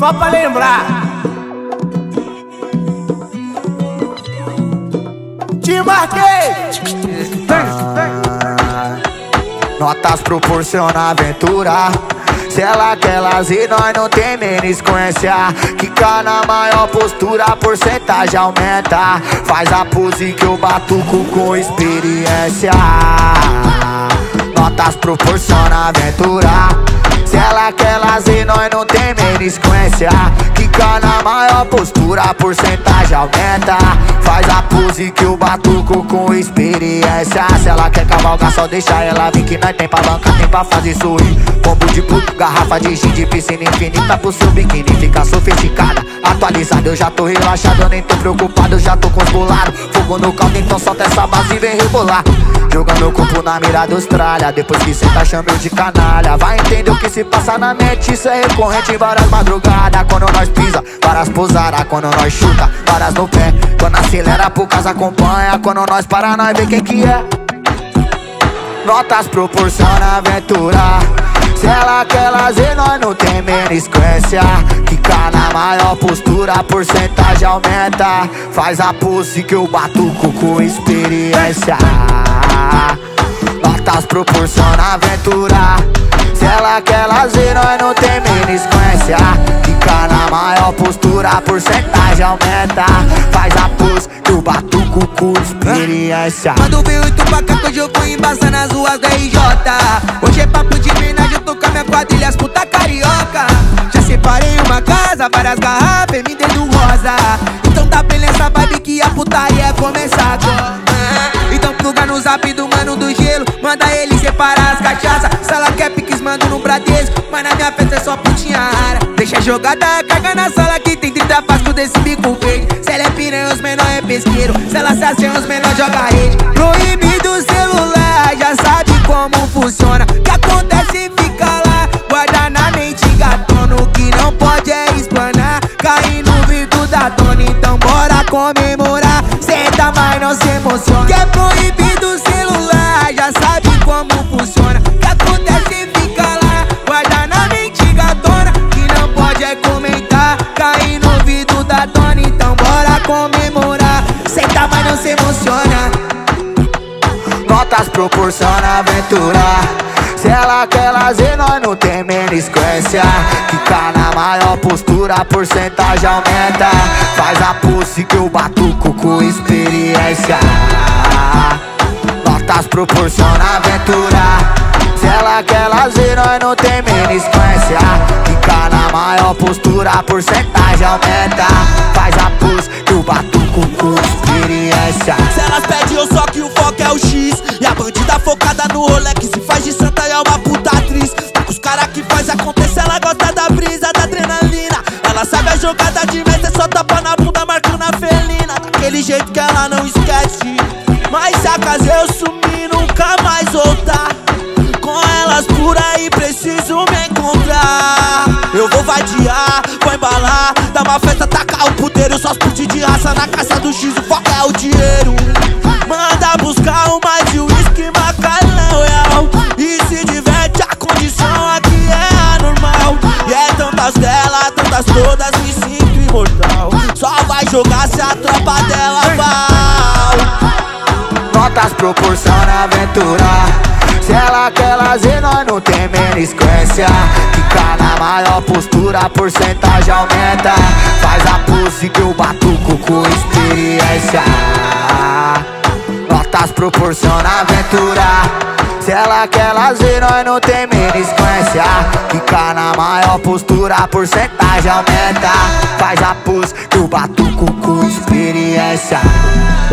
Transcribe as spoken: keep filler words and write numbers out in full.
Só pra lembrar. Te marquei. ah, Notas proporciona aventura. Se ela quer lazer, nós não tem menisquência. Quica na maior postura, a porcentagem aumenta. Faz a pose que eu batuco com experiência. Notas proporciona aventura. Se ela quer lazer, nós não tem menisquência. Quica na maior postura, a porcentagem aumenta. Faz a pose que eu batuco com experiência. Se ela quer cavalgar, só deixa ela vir, que nós tem pra bancar, tem pra fazer sorrir. Combo de puto, garrafa de gin, de piscina infinita pro seu biquíni ficar sofisticada, atualizada. Eu já tô relaxado, eu nem tô preocupado, eu já tô com os bolados. Fogo no caldo, então solta essa base e vem rebolar. Jogando meu corpo na mira da Austrália. Depois que cê tá chama eu de canalha. Vai entender o que se passa na mente, isso é recorrente em várias madrugadas. Quando nós pisa, várias pousadas. Quando nós chuta, várias no pé. Quando acelera, poucas acompanha. Quando nós para, nós vê quem que é. Notas proporciona aventura. Se ela quer lazer, nós não tem menisquência. Quica na maior postura, a porcentagem aumenta. Faz a pose que eu batuco com experiência. Notas proporciona aventura. Se ela quer lazer, nós não tem menisquência. Quica na maior postura, a porcentagem aumenta. Faz a pose que eu batuco com experiência. Manda o V oito pra cá que hoje eu vou embaçar nas ruas da R J. Hoje é papo de homenagem, eu tô com a minha quadrilha, as puta carioca. Já separei uma casa, várias garrafas, me dedo rosa. Então tá bem nessa vibe que a putaria começa agora. Então pluga no zap do mano do gelo, manda ele separar as cachaças. Se ela quer piques, mando no Bradesco, mas na minha festa é só putinha rara. Deixa jogada, caga na sala que tem trinta fascos desse bico verde. Se ela é piranha, os menor é pesqueiro. Se ela se acende, os menor joga rede. Proibido o celular, já sabe como funciona. Que acontece fica lá, guarda na mente gatona. O que não pode é explanar, cair no vidro da dona. Então bora comemorar, senta mas não se emociona. Que é proibido o celular, já sabe como funciona. Que acontece fica lá, guarda na mente gatona. Que não pode é comentar, cair no vidro da dona. Então bora comemorar, senta mas não se emociona. Notas proporciona aventura. Se ela quer lazer, nós não tem menisquência. Quica na maior postura, a porcentagem aumenta. Faz a pose que eu batuco com experiência. Notas proporciona aventura. Se ela quer lazer, nós não tem menisquência. Quica na maior postura, a porcentagem aumenta. Faz a pose que eu batuco com experiência. Se elas pedem eu só que o foco é o X. E a bandida focada no rolê que se faz de santa é uma puta atriz. Tá com os caras que faz acontecer, ela gosta da brisa, da adrenalina. Ela sabe a jogada de meta, é só tapa na bunda, marcando a felina. Daquele jeito que ela não esquece. Mas se acaso eu sumir, nunca mais voltar. Com elas por aí preciso me encontrar. Eu vou vadiar, vou embalar, dar uma festa, tacar o puteiro. Só os putos de raça na caça do X, o foco é o dinheiro. Manda buscar um mais de uísque, macalão real. E se diverte, a condição aqui é anormal. E é tantas delas, tantas todas, me sinto imortal. Só vai jogar se a tropa dela vai. Notas proporciona aventura. Se ela quer lazer, nós não tem menisquência. Quica na maior postura, a porcentagem aumenta. Faz a pose que eu batuco com experiência. Notas proporciona aventura. Se ela quer lazer, nós não tem menisquência. Quica na maior postura, a porcentagem aumenta. Faz a pose que eu batuco com experiência.